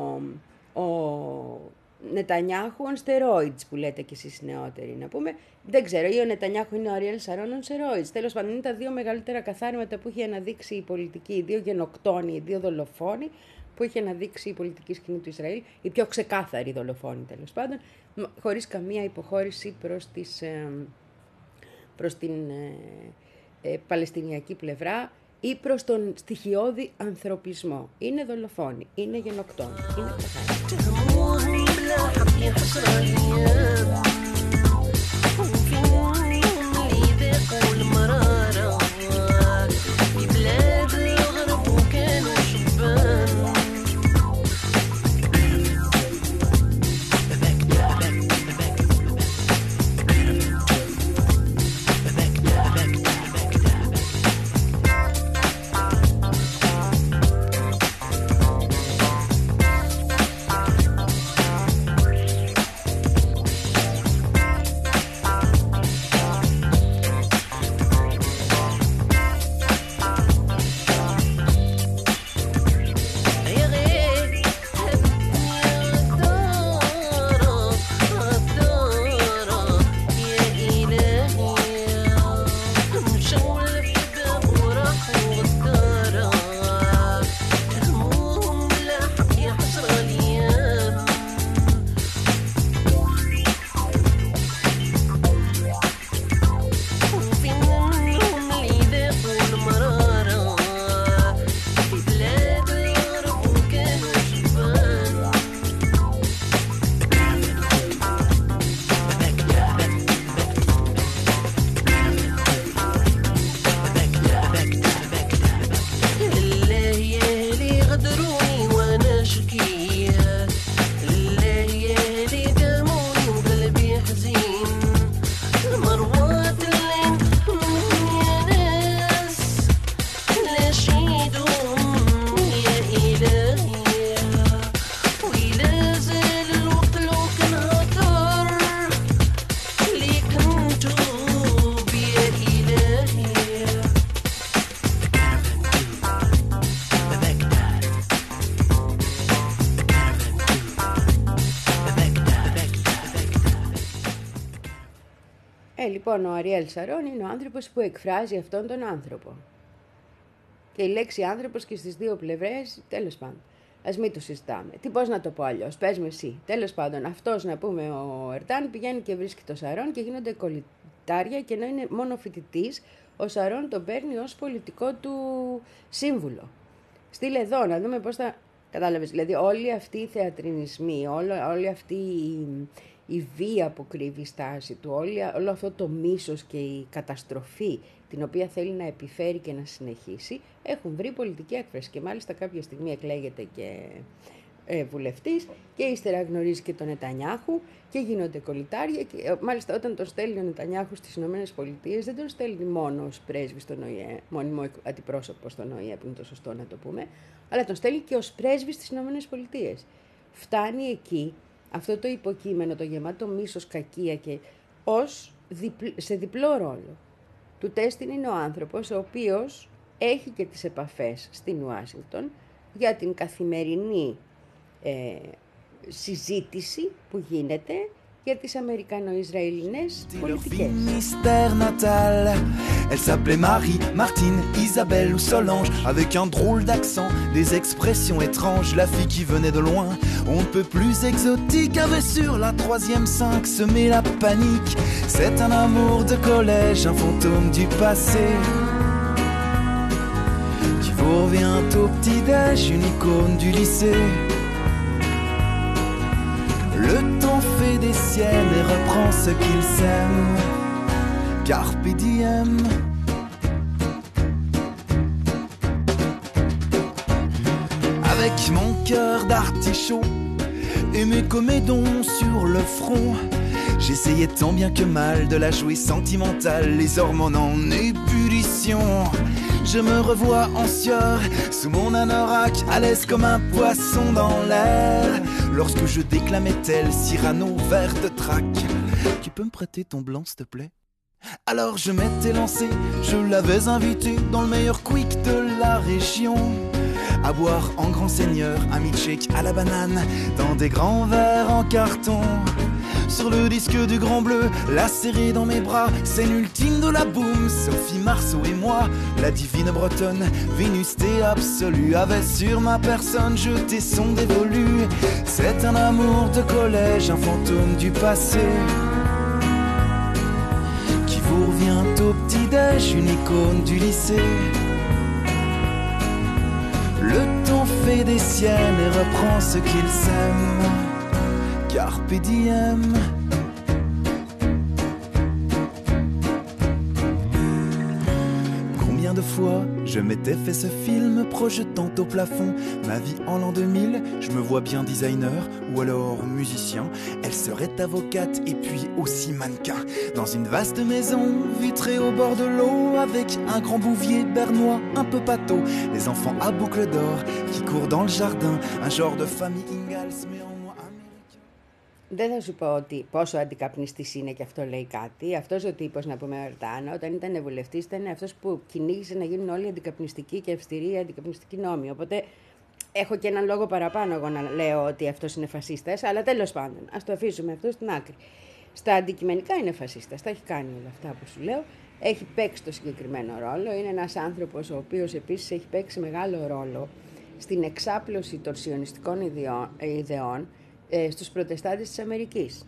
ο Νετανιάχου on steroids που λέτε κι εσείς νεότεροι, να πούμε. Δεν ξέρω, ή ο Νετανιάχου είναι ο Αριέλ Σαρών on steroids. Τέλος πάντων, είναι τα δύο μεγαλύτερα καθάρματα που έχει αναδείξει η πολιτική, οι δύο γενοκτόνοι, οι δύο δολοφόνοι που έχει αναδείξει η πολιτική σκηνή του Ισραήλ, η πιο ξεκάθαρη δολοφόνη τέλος πάντων, χωρίς καμία υποχώρηση προς, τις, προς την ε, ε, παλαιστινιακή πλευρά ή προς τον στοιχειώδη ανθρωπισμό. Είναι δολοφόνοι, είναι γενοκτόνοι, είναι καθαροί. Λοιπόν, ο Αριέλ Σαρών είναι ο άνθρωπος που εκφράζει αυτόν τον άνθρωπο. Και η λέξη άνθρωπος και στις δύο πλευρές, τέλος πάντων, ας μην το συζητάμε. Τι πώς να το πω αλλιώς, πες με εσύ. Τέλος πάντων, αυτός, να πούμε, ο Ερντάν πηγαίνει και βρίσκει το Σαρών και γίνονται κολλητάρια, και ενώ είναι μόνο φοιτητής, ο Σαρών τον παίρνει ως πολιτικό του σύμβουλο. Στείλε εδώ, να δούμε πώς θα... Κατάλαβες, δηλαδή όλοι αυτοί οι θεατρινισμοί, όλο, όλη αυτή η... η βία που κρύβει η στάση του, όλο, όλο αυτό το μίσος και η καταστροφή την οποία θέλει να επιφέρει και να συνεχίσει, έχουν βρει πολιτική έκφραση και μάλιστα κάποια στιγμή εκλέγεται και ε, βουλευτής και ύστερα γνωρίζει και τον Νετανιάχου και γίνονται κολλητάρια και ε, μάλιστα όταν τον στέλνει ο Νετανιάχου στις Ηνωμένες Πολιτείες δεν τον στέλνει μόνο ως πρέσβη στον Ο Η Ε, μόνιμο αντιπρόσωπο στον Ο Η Ε που είναι το σωστό να το πούμε, αλλά τον στέλνει και ως πρέσβη στις Ηνωμένες Πολιτείες. Φτάνει εκεί αυτό το υποκείμενο, το γεμάτο μίσος, κακία και ως διπλ, σε διπλό ρόλο. Του τέστην είναι ο άνθρωπος ο οποίος έχει και τις επαφές στην Ουάσιγκτον για την καθημερινή ε, συζήτηση που γίνεται για τις Αμερικανο-Ισραηλινές πολιτικές.
Mystère natal. Elle s'appelait Marie, Martine, Isabelle ou Solange, avec un drôle d'accent, des expressions étranges. La fille qui venait de loin, on ne peut plus exotique, avait sur la troisième cinq semé la panique. C'est un amour de collège, un fantôme du passé. vous revient au petit-déj, une icône du lycée. Le temps fait des siennes et reprend ce qu'il sème. Carpe diem. Avec mon cœur d'artichaut et mes comédons sur le front, j'essayais tant bien que mal de la jouer sentimentale, les hormones en ébullition. Je me revois en sueur, sous mon anorak, à l'aise comme un poisson dans l'air, lorsque je déclamais tel Cyrano vert de trac. Tu peux me prêter ton blanc s'il te plaît? Alors je m'étais lancé, je l'avais invité dans le meilleur quick de la région, à boire en grand seigneur un milkshake à la banane dans des grands verres en carton. Sur le disque du Grand Bleu, la serrer dans mes bras, scène ultime de la boum. Sophie Marceau et moi, la divine bretonne, Vénusté absolue, avait sur ma personne jeté son dévolu. C'est un amour de collège, un fantôme du passé, qui vous revient au petit-déj, une icône du lycée. Le temps fait des siennes et reprend ce qu'il sème. Carpe diem. Combien de fois je m'étais fait ce film projetant au plafond ma vie en l'an deux mille. Je me vois bien designer ou alors musicien. Elle serait avocate et puis aussi mannequin, dans une vaste maison vitrée au bord de l'eau, avec un grand bouvier bernois un peu pâteau, les enfants à boucles d'or qui courent dans le jardin, un genre de famille Ingalls mais en moins américain.
Δεν θα σου πω ότι πόσο αντικαπνιστής είναι και αυτό λέει κάτι. Αυτός ο τύπος, να πούμε, ο Ερτάνα, όταν ήταν βουλευτής, ήταν αυτός που κυνήγησε να γίνουν όλοι αντικαπνιστικοί και αυστηροί αντικαπνιστικοί νόμοι. Οπότε έχω και έναν λόγο παραπάνω εγώ να λέω ότι αυτός είναι φασίστας, αλλά τέλος πάντων, ας το αφήσουμε αυτό στην άκρη. Στα αντικειμενικά είναι φασίστας, τα έχει κάνει όλα αυτά που σου λέω. Έχει παίξει το συγκεκριμένο ρόλο. Είναι ένας άνθρωπος ο οποίος επίσης έχει παίξει μεγάλο ρόλο στην εξάπλωση των σιωνιστικών ιδεών στους προτεστάντες της Αμερικής.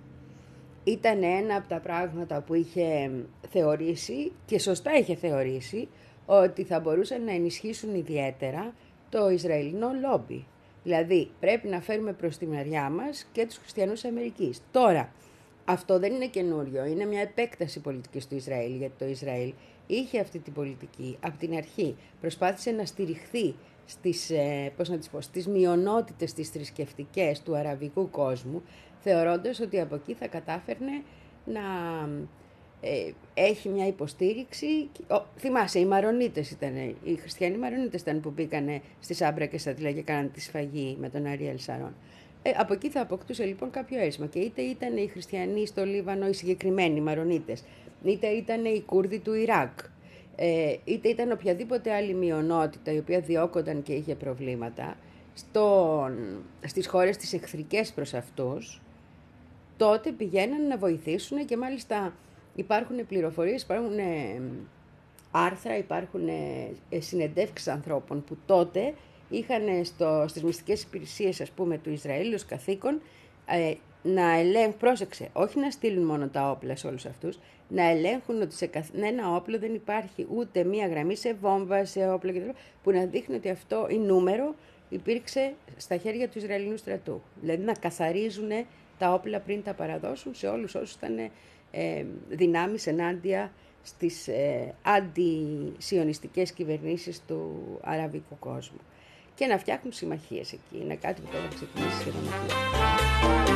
Ήταν ένα από τα πράγματα που είχε θεωρήσει, και σωστά είχε θεωρήσει, ότι θα μπορούσαν να ενισχύσουν ιδιαίτερα το Ισραηλινό λόμπι. Δηλαδή, πρέπει να φέρουμε προς τη μεριά μας και τους χριστιανούς Αμερικής. Τώρα, αυτό δεν είναι καινούριο, είναι μια επέκταση πολιτικής του Ισραήλ, γιατί το Ισραήλ είχε αυτή την πολιτική από την αρχή. Προσπάθησε να στηριχθεί στις, ε, πώς να τις πω, στις μειονότητες τις θρησκευτικές του αραβικού κόσμου, θεωρώντας ότι από εκεί θα κατάφερνε να ε, έχει μια υποστήριξη. Ο, θυμάσαι, οι Μαρονίτες ήταν, οι χριστιανοί Μαρονίτες ήταν που μπήκανε στη Σάμπρα και στα Τυλά και κάνανε τη σφαγή με τον Αριέλ Σαρών. Ε, από εκεί θα αποκτούσε λοιπόν κάποιο αίρισμα, και είτε ήταν οι χριστιανοί στο Λίβανο, οι συγκεκριμένοι Μαρονίτες, είτε ήταν οι Κούρδοι του Ιράκ, Ε, είτε ήταν οποιαδήποτε άλλη μειονότητα η οποία διώκονταν και είχε προβλήματα στον, στις χώρες τις εχθρικές προς αυτούς, τότε πηγαίναν να βοηθήσουν, και μάλιστα υπάρχουν πληροφορίες, υπάρχουν ε, άρθρα, υπάρχουν ε, συνεντεύξεις ανθρώπων που τότε είχαν στο, στις μυστικές υπηρεσίες, ας πούμε, του Ισραήλ ως καθήκον ε, να ελέγχουν, πρόσεξε, όχι να στείλουν μόνο τα όπλα σε όλους αυτούς, να ελέγχουν ότι σε καθένα όπλο δεν υπάρχει ούτε μία γραμμή σε βόμβα, σε όπλο κτλ. Που να δείχνει ότι αυτό η νούμερο υπήρξε στα χέρια του Ισραηλινού στρατού. Δηλαδή να καθαρίζουν τα όπλα πριν τα παραδώσουν σε όλους όσους ήταν ε, δυνάμεις ενάντια στις ε, αντι-σιωνιστικές κυβερνήσεις του αραβικού κόσμου. Και να φτιάχνουν συμμαχίες εκεί. Είναι κάτι που τώρα ξεκινήσει σχεδόν να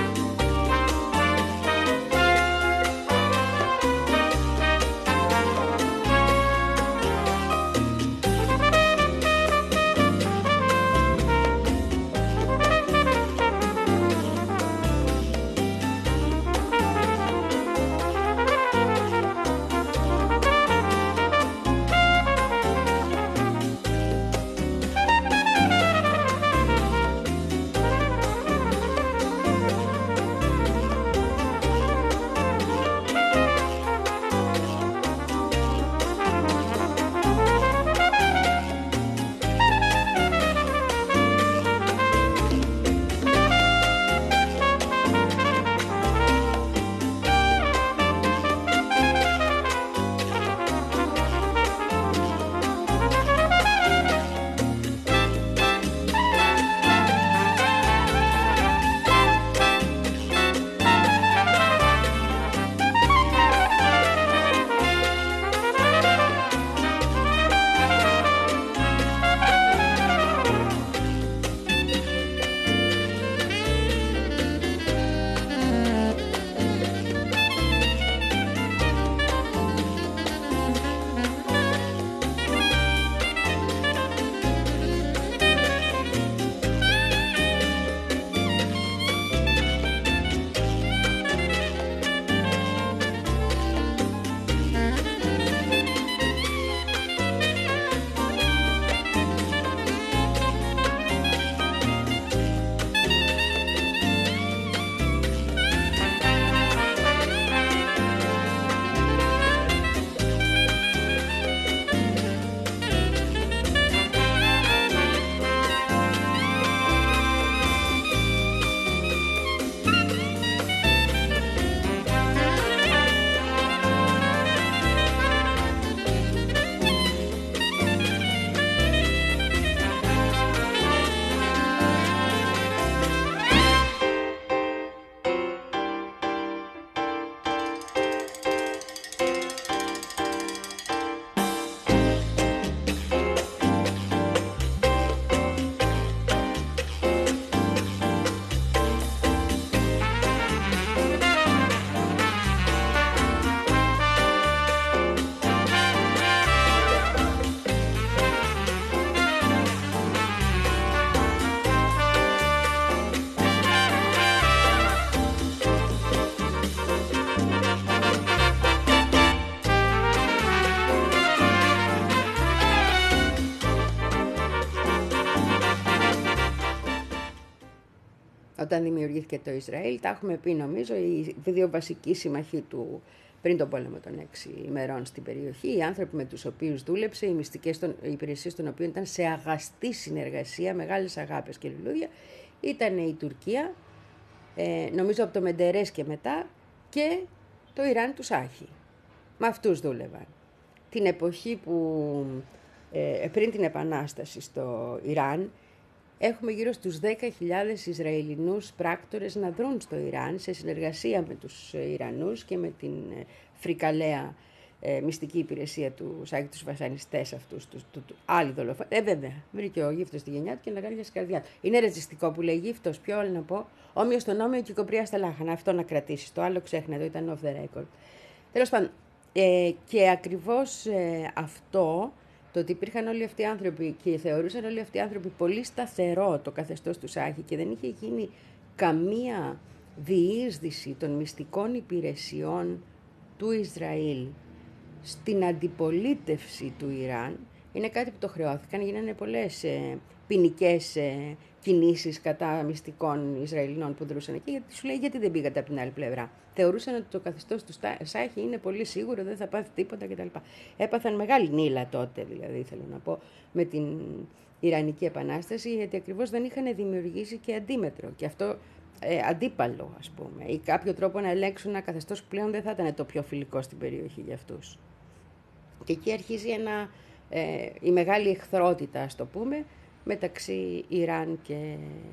όταν δημιουργήθηκε το Ισραήλ. Τα έχουμε πει νομίζω οι δύο βασικοί συμμαχοί του πριν τον πόλεμο των έξι ημερών στην περιοχή, οι άνθρωποι με τους οποίους δούλεψε, οι μυστικές των, οι υπηρεσίες των οποίων ήταν σε αγαστή συνεργασία, μεγάλες αγάπες και λουλούδια, ήταν η Τουρκία, ε, νομίζω από το Μεντερές και μετά, και το Ιράν του Σάχη. Με αυτούς δούλευαν. Την εποχή που, ε, πριν την Επανάσταση στο Ιράν, έχουμε γύρω στους δέκα χιλιάδες Ισραηλινούς πράκτορες να δρουν στο Ιράν σε συνεργασία με τους Ιρανούς και με την φρικαλαία ε, μυστική υπηρεσία του Σάκη, τους βασανιστές αυτούς, τους, του, του, άλλοι δολοφόνοι. Ε, βέβαια, βρήκε ο γύφτος στη γενιά του και να κάνει για καρδιά του. Είναι ρατσιστικό που λέει γύφτος, πιο όλο να πω, όμοιο στον νόμιο και η κοπριά στα λάχανα. Αυτό να κρατήσεις. Το άλλο ξέχνα, εδώ ήταν off the record. Τέλος πάντων, ε, και ακριβώς ε, αυτό. Το ότι υπήρχαν όλοι αυτοί οι άνθρωποι και θεωρούσαν όλοι αυτοί οι άνθρωποι πολύ σταθερό το καθεστώς του Σάχη και δεν είχε γίνει καμία διείσδυση των μυστικών υπηρεσιών του Ισραήλ στην αντιπολίτευση του Ιράν, είναι κάτι που το χρεώθηκαν. Γίνανε πολλές ε, ποινικές ε, κινήσεις κατά μυστικών Ισραηλινών που δρούσαν εκεί, γιατί σου λέει γιατί δεν πήγατε από την άλλη πλευρά. Θεωρούσαν ότι το καθεστώς του Σάχη είναι πολύ σίγουρο, δεν θα πάθει τίποτα κτλ. Έπαθαν μεγάλη νύλα τότε, δηλαδή, θέλω να πω, με την Ιρανική Επανάσταση, γιατί ακριβώς δεν είχαν δημιουργήσει και αντίμετρο. Και αυτό ε, αντίπαλο, ας πούμε, ή κάποιο τρόπο να ελέγξουν ένα καθεστώς που πλέον δεν θα ήταν το πιο φιλικό στην περιοχή για αυτούς. Και εκεί αρχίζει ένα, ε, η μεγάλη εχθρότητα, ας το πούμε, μεταξύ Ιράν και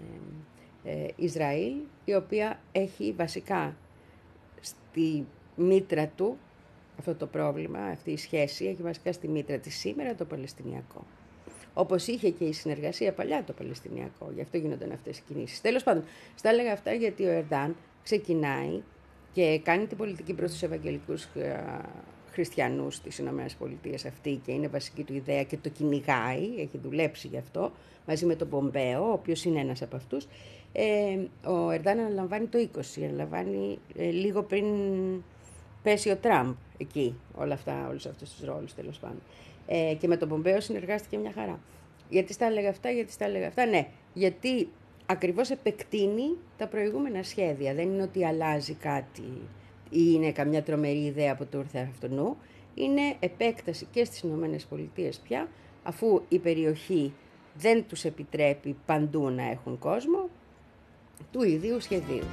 ε, Ισραήλ, η οποία έχει βασικά στη μήτρα του αυτό το πρόβλημα, αυτή η σχέση, έχει βασικά στη μήτρα της σήμερα το Παλαιστινιακό. Όπως είχε και η συνεργασία παλιά το Παλαιστινιακό, γι' αυτό γίνονταν αυτές οι κινήσεις. Τέλος πάντων, στα έλεγα αυτά γιατί ο Ερντάν ξεκινάει και κάνει την πολιτική προς τους Ευαγγελικούς Χριστιανούς της Ηνωμένες Πολιτείες αυτή και είναι βασική του ιδέα και το κυνηγάει, έχει δουλέψει γι' αυτό, μαζί με τον Πομπέο, ο οποίος είναι ένας από αυτούς. Ε, ο Ερντάν αναλαμβάνει το είκοσι, αναλαμβάνει ε, λίγο πριν πέσει ο Τραμπ εκεί, όλα αυτά, όλους αυτούς τους ρόλους τέλος πάντων. Ε, και με τον Πομπέο συνεργάστηκε μια χαρά. Γιατί στα έλεγα αυτά, γιατί στα έλεγα αυτά, ναι, γιατί ακριβώς επεκτείνει τα προηγούμενα σχέδια, δεν είναι ότι αλλάζει κάτι ή είναι καμιά τρομερή ιδέα που του ήρθε αυτό νου, είναι επέκταση και στις Ηνωμένες Πολιτείες πια, αφού η περιοχή δεν τους επιτρέπει παντού να έχουν κόσμο, του ιδίου σχεδίου.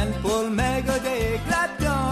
scène pour le méga d'éclatant.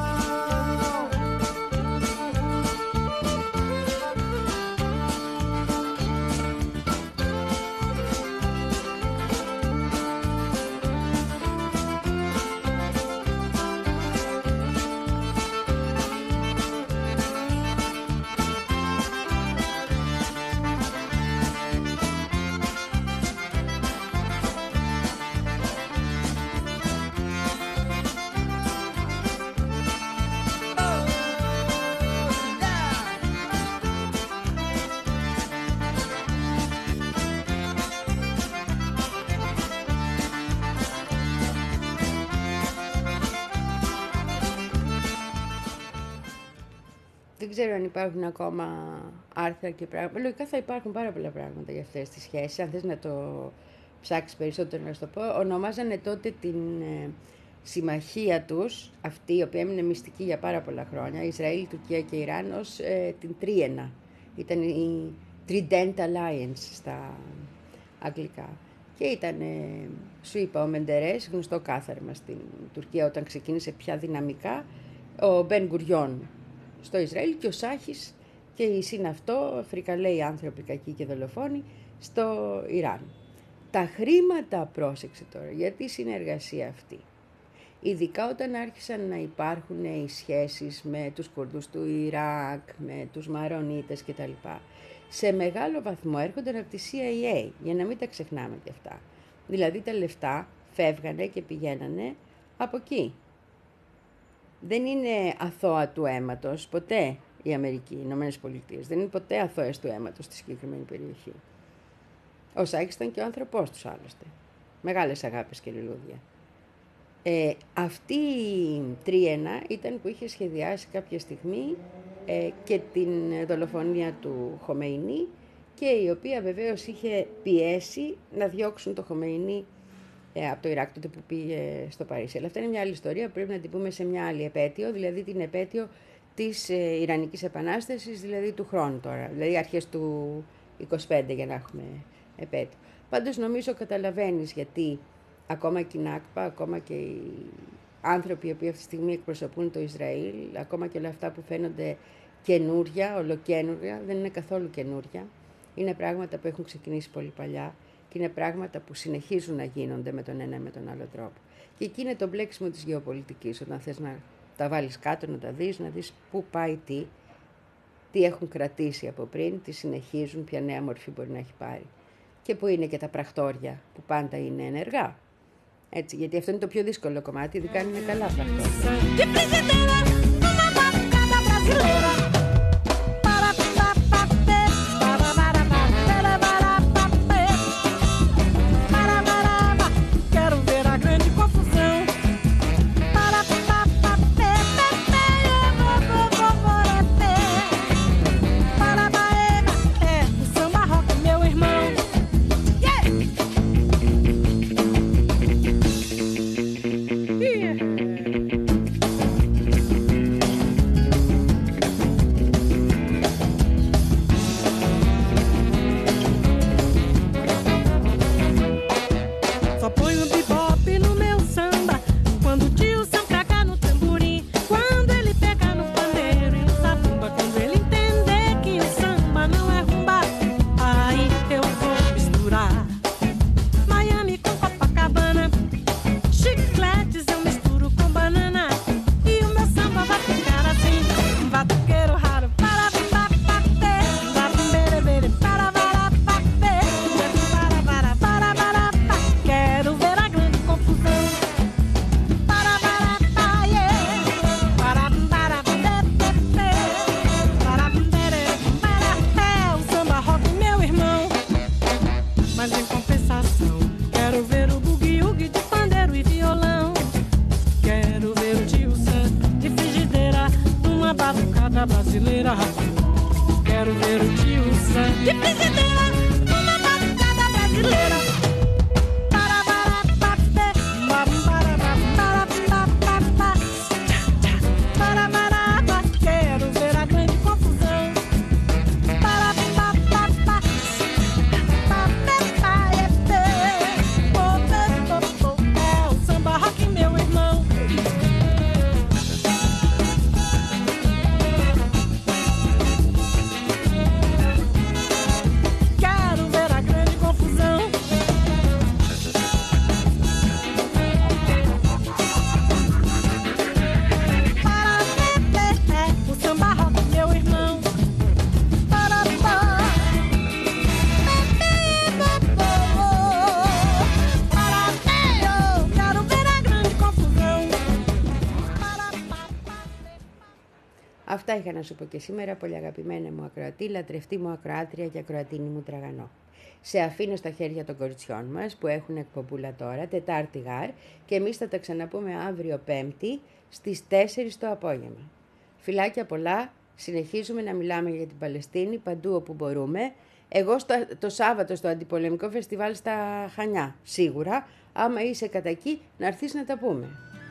Δεν ξέρω αν υπάρχουν ακόμα άρθρα και πράγματα. Λογικά θα υπάρχουν πάρα πολλά πράγματα για αυτές τις σχέσεις. Αν θες να το ψάξεις περισσότερο να σου το πω. Ονομάζανε τότε την ε, συμμαχία τους, αυτή η οποία έμεινε μυστική για πάρα πολλά χρόνια, Ισραήλ, Τουρκία και Ιράν, ως ε, την Τρίενα. Ήταν η Trident Alliance στα αγγλικά. Και ήταν, ε, σου είπα, ο Μεντερές, γνωστό κάθαρμα στην Τουρκία όταν ξεκίνησε πια δυναμικά, ο Μπεν Γκουριόν στο Ισραήλ και ο Σάχης και οι συναυτό φρικαλαίοι άνθρωποι κακοί και δολοφόνοι στο Ιράν. Τα χρήματα, πρόσεξε τώρα, γιατί η συνεργασία αυτή, ειδικά όταν άρχισαν να υπάρχουν οι σχέσεις με τους Κουρδούς του Ιράκ, με τους Μαρονίτες κτλ., σε μεγάλο βαθμό έρχονταν από τη σι άι έι, για να μην τα ξεχνάμε και αυτά. Δηλαδή τα λεφτά φεύγανε και πηγαίνανε από εκεί. Δεν είναι αθώα του αίματος, ποτέ η Αμερική, οι Ηνωμένες Πολιτείες, δεν είναι ποτέ αθώες του αίματος στη συγκεκριμένη περιοχή. Ο Σάκης ήταν και ο άνθρωπός τους άλλωστε. Μεγάλες αγάπες και λουλούδια. Ε, αυτή η Τρίενα ήταν που είχε σχεδιάσει κάποια στιγμή ε, και την δολοφονία του Χομεϊνή και η οποία βεβαίως είχε πιέσει να διώξουν το Χομεϊνή ε, από το Ιράκ τότε που πήγε στο Παρίσι. Αλλά αυτά είναι μια άλλη ιστορία που πρέπει να την πούμε σε μια άλλη επέτειο, δηλαδή την επέτειο της ε, Ιρανικής Επανάστασης, δηλαδή του χρόνου τώρα, δηλαδή αρχές του είκοσι πέντε για να έχουμε επέτειο. Πάντως νομίζω καταλαβαίνεις γιατί ακόμα και η Νάκπα, ακόμα και οι άνθρωποι οι οποίοι αυτή τη στιγμή εκπροσωπούν το Ισραήλ, ακόμα και όλα αυτά που φαίνονται καινούρια, ολοκαίνούρια, δεν είναι καθόλου καινούρια. Είναι πράγματα που έχουν ξεκινήσει πολύ παλιά και είναι πράγματα που συνεχίζουν να γίνονται με τον ένα ή με τον άλλο τρόπο. Και εκεί είναι το μπλέξιμο της γεωπολιτικής, όταν θες να τα βάλεις κάτω, να τα δεις, να δεις πού πάει τι, τι έχουν κρατήσει από πριν, τι συνεχίζουν, ποια νέα μορφή μπορεί να έχει πάρει. Και που είναι και τα πρακτόρια που πάντα είναι ενεργά. Έτσι, γιατί αυτό είναι το πιο δύσκολο κομμάτι, ειδικά αν είναι καλά πρακτόρια.
Meu irmão
Αυτά είχα να σου πω και σήμερα, πολύ αγαπημένα μου ακροατή, λατρευτή μου ακροάτρια και ακροατίνη μου τραγανό. Σε αφήνω στα χέρια των κοριτσιών μας που έχουν εκπομπούλα τώρα, Τετάρτη γάρ, και εμείς θα τα ξαναπούμε αύριο Πέμπτη στις τέσσερις το απόγευμα. Φιλάκια πολλά, συνεχίζουμε να μιλάμε για την Παλαιστίνη παντού όπου μπορούμε. Εγώ στο, το Σάββατο στο Αντιπολεμικό Φεστιβάλ στα Χανιά, σίγουρα, άμα είσαι κατά εκεί να έρθεις να τα πούμε.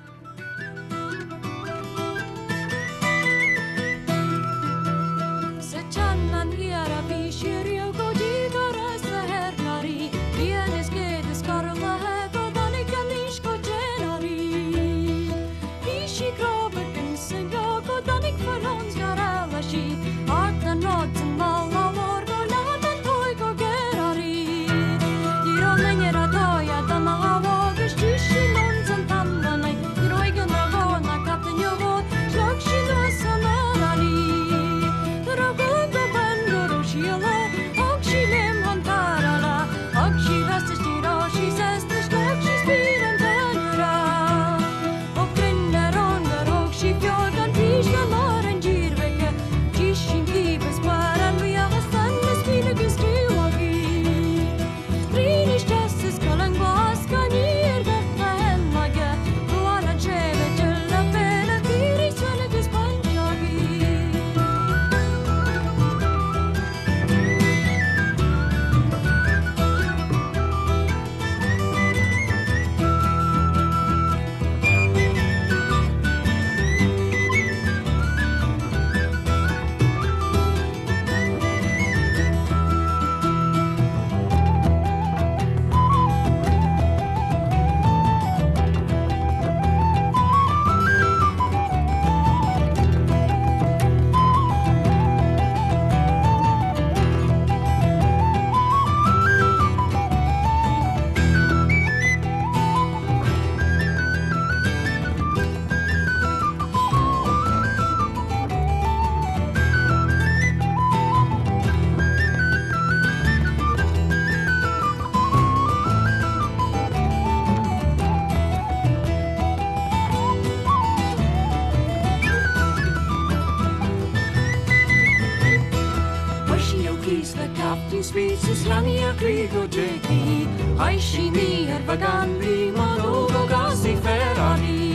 Species lania grigo jeki Aishini ervagandi manugo gazi ferrari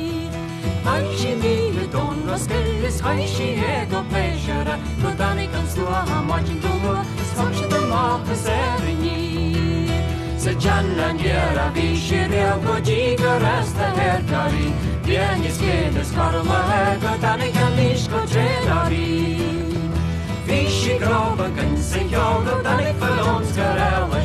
Aishini le don raskelis Aishi ego pleasure Godani kanstua hamachin dua Sakshi the mapa serini Se janna niera vishire Gojiga rasta herkari Vieni skedes karla Godani kanishko trenari Vishy groven kan sig jag och där är för långt ska räva